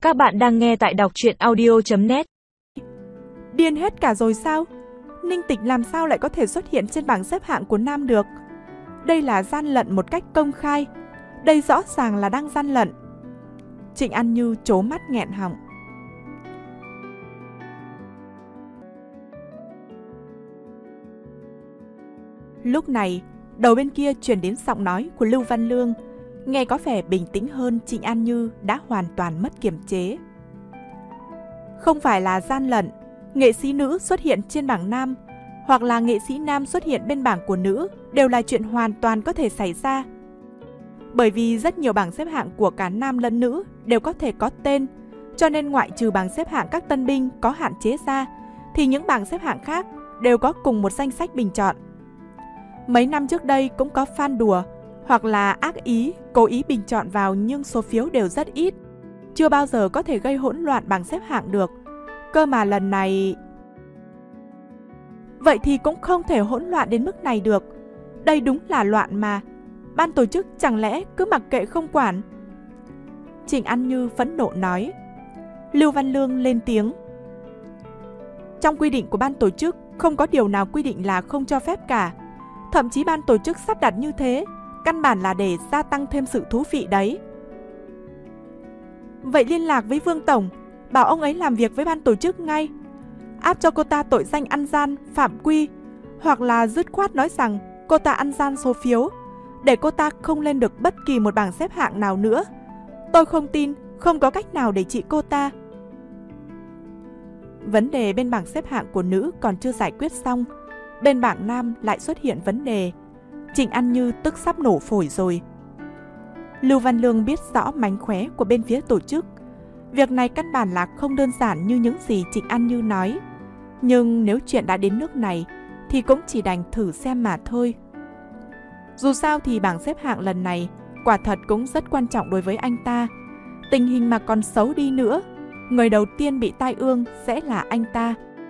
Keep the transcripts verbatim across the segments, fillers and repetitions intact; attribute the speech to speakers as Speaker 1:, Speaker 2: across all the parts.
Speaker 1: Các bạn đang nghe tại đọc truyện audio chấm net.
Speaker 2: Điên hết cả rồi sao? Ninh Tịch làm sao lại có thể xuất hiện trên bảng xếp hạng của nam được? Đây là gian lận một cách công khai. Đây rõ ràng là đang gian lận. Trịnh An Như trố mắt nghẹn họng. Lúc này, đầu bên kia truyền đến giọng nói của Lưu Văn Lương, nghe có vẻ bình tĩnh hơn. Trịnh An Như đã hoàn toàn mất kiềm chế. Không phải là gian lận, nghệ sĩ nữ xuất hiện trên bảng nam hoặc là nghệ sĩ nam xuất hiện bên bảng của nữ đều là chuyện hoàn toàn có thể xảy ra. Bởi vì rất nhiều bảng xếp hạng của cả nam lẫn nữ đều có thể có tên, cho nên ngoại trừ bảng xếp hạng các tân binh có hạn chế ra, thì những bảng xếp hạng khác đều có cùng một danh sách bình chọn. Mấy năm trước đây cũng có fan đùa hoặc là ác ý, cố ý bình chọn vào nhưng số phiếu đều rất ít, chưa bao giờ có thể gây hỗn loạn bảng xếp hạng được. Cơ mà lần này... Vậy thì cũng không thể hỗn loạn đến mức này được. Đây đúng là loạn mà. Ban tổ chức chẳng lẽ cứ mặc kệ không quản? Trịnh An Như phẫn nộ nói. Lưu Văn Lương lên tiếng. Trong quy định của ban tổ chức không có điều nào quy định là không cho phép cả. Thậm chí ban tổ chức sắp đặt như thế căn bản là để gia tăng thêm sự thú vị đấy. Vậy liên lạc với Vương Tổng, bảo ông ấy làm việc với ban tổ chức ngay, áp cho cô ta tội danh ăn gian, phạm quy, hoặc là dứt khoát nói rằng cô ta ăn gian số phiếu, để cô ta không lên được bất kỳ một bảng xếp hạng nào nữa. Tôi không tin, không có cách nào để trị cô ta. Vấn đề bên bảng xếp hạng của nữ còn chưa giải quyết xong, bên bảng nam lại xuất hiện vấn đề. Trịnh An Như tức sắp nổ phổi rồi. Lưu Văn Lương biết rõ mánh khóe của bên phía tổ chức. Việc này căn bản là không đơn giản như những gì Trịnh An Như nói. Nhưng nếu chuyện đã đến nước này thì cũng chỉ đành thử xem mà thôi. Dù sao thì bảng xếp hạng lần này quả thật cũng rất quan trọng đối với anh ta. Tình hình mà còn xấu đi nữa, người đầu tiên bị tai ương sẽ là anh ta.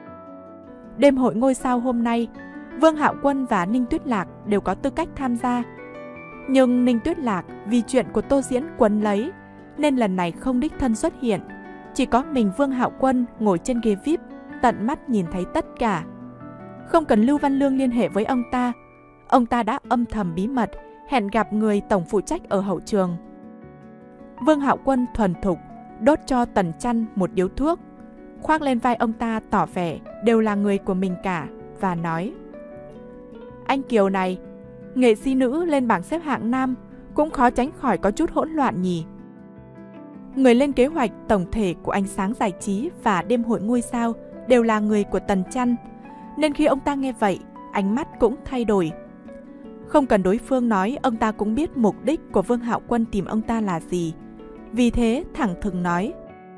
Speaker 2: Đêm hội ngôi sao hôm nay, Vương Hạo Quân và Ninh Tuyết Lạc đều có tư cách tham gia. Nhưng Ninh Tuyết Lạc vì chuyện của Tô Diễn quấn lấy nên lần này không đích thân xuất hiện. Chỉ có mình Vương Hạo Quân ngồi trên ghế vi ai pi, tận mắt nhìn thấy tất cả. Không cần Lưu Văn Lương liên hệ với ông ta, ông ta đã âm thầm bí mật hẹn gặp người tổng phụ trách ở hậu trường. Vương Hạo Quân thuần thục đốt cho Tần Chăn một điếu thuốc, khoác lên vai ông ta tỏ vẻ đều là người của mình cả, và nói: Anh Kiều này, nghệ sĩ nữ lên bảng xếp hạng nam cũng khó tránh khỏi có chút hỗn loạn nhỉ. Người lên kế hoạch tổng thể của ánh sáng giải trí và đêm hội ngôi sao đều là người của Tần Chăn, nên khi ông ta nghe vậy, ánh mắt cũng thay đổi. Không cần đối phương nói, ông ta cũng biết mục đích của Vương Hạo Quân tìm ông ta là gì. Vì thế thẳng thừng nói: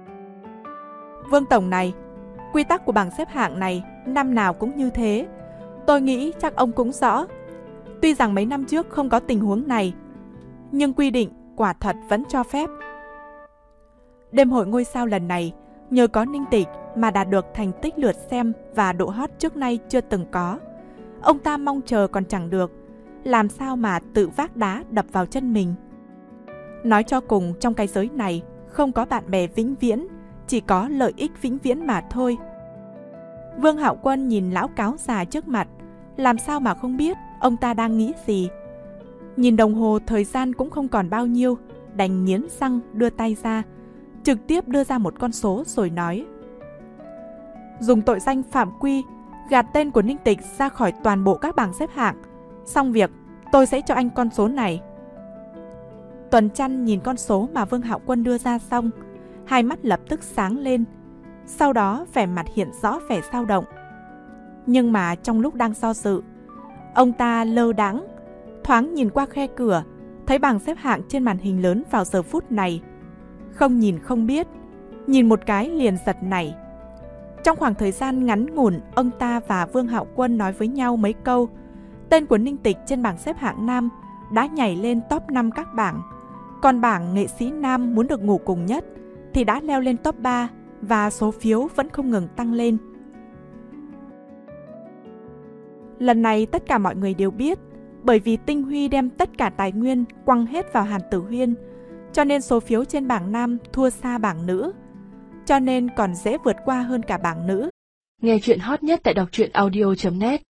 Speaker 2: Vương Tổng này, quy tắc của bảng xếp hạng này năm nào cũng như thế. Tôi nghĩ chắc ông cũng rõ. Tuy rằng mấy năm trước không có tình huống này, nhưng quy định quả thật vẫn cho phép. Đêm hội ngôi sao lần này nhờ có Ninh Tịch mà đạt được thành tích lượt xem và độ hot trước nay chưa từng có. Ông ta mong chờ còn chẳng được, làm sao mà tự vác đá đập vào chân mình. Nói cho cùng, trong cái giới này không có bạn bè vĩnh viễn, chỉ có lợi ích vĩnh viễn mà thôi. Vương Hạo Quân nhìn lão cáo già trước mặt, làm sao mà không biết ông ta đang nghĩ gì. Nhìn đồng hồ thời gian cũng không còn bao nhiêu, đành nghiến răng đưa tay ra, trực tiếp đưa ra một con số rồi nói: Dùng tội danh phạm quy, gạt tên của Ninh Tịch ra khỏi toàn bộ các bảng xếp hạng. Xong việc, tôi sẽ cho anh con số này. Tuần Chăn nhìn con số mà Vương Hạo Quân đưa ra xong, hai mắt lập tức sáng lên, sau đó vẻ mặt hiện rõ vẻ dao động. Nhưng mà trong lúc đang do dự, ông ta lơ đãng thoáng nhìn qua khe cửa, thấy bảng xếp hạng trên màn hình lớn vào giờ phút này. Không nhìn không biết, nhìn một cái liền giật nảy. Trong khoảng thời gian ngắn ngủn, ông ta và Vương Hạo Quân nói với nhau mấy câu, tên của Ninh Tịch trên bảng xếp hạng nam đã nhảy lên top năm các bảng. Còn bảng nghệ sĩ nam muốn được ngủ cùng nhất thì đã leo lên top ba, và số phiếu vẫn không ngừng tăng lên. Lần này tất cả mọi người đều biết, bởi vì Tinh Huy đem tất cả tài nguyên quăng hết vào Hàn Tử Huyên, cho nên số phiếu trên bảng nam thua xa bảng nữ, cho nên còn dễ vượt qua hơn cả bảng nữ.
Speaker 3: Nghe chuyện hot nhất tại đọc truyện audio chấm net.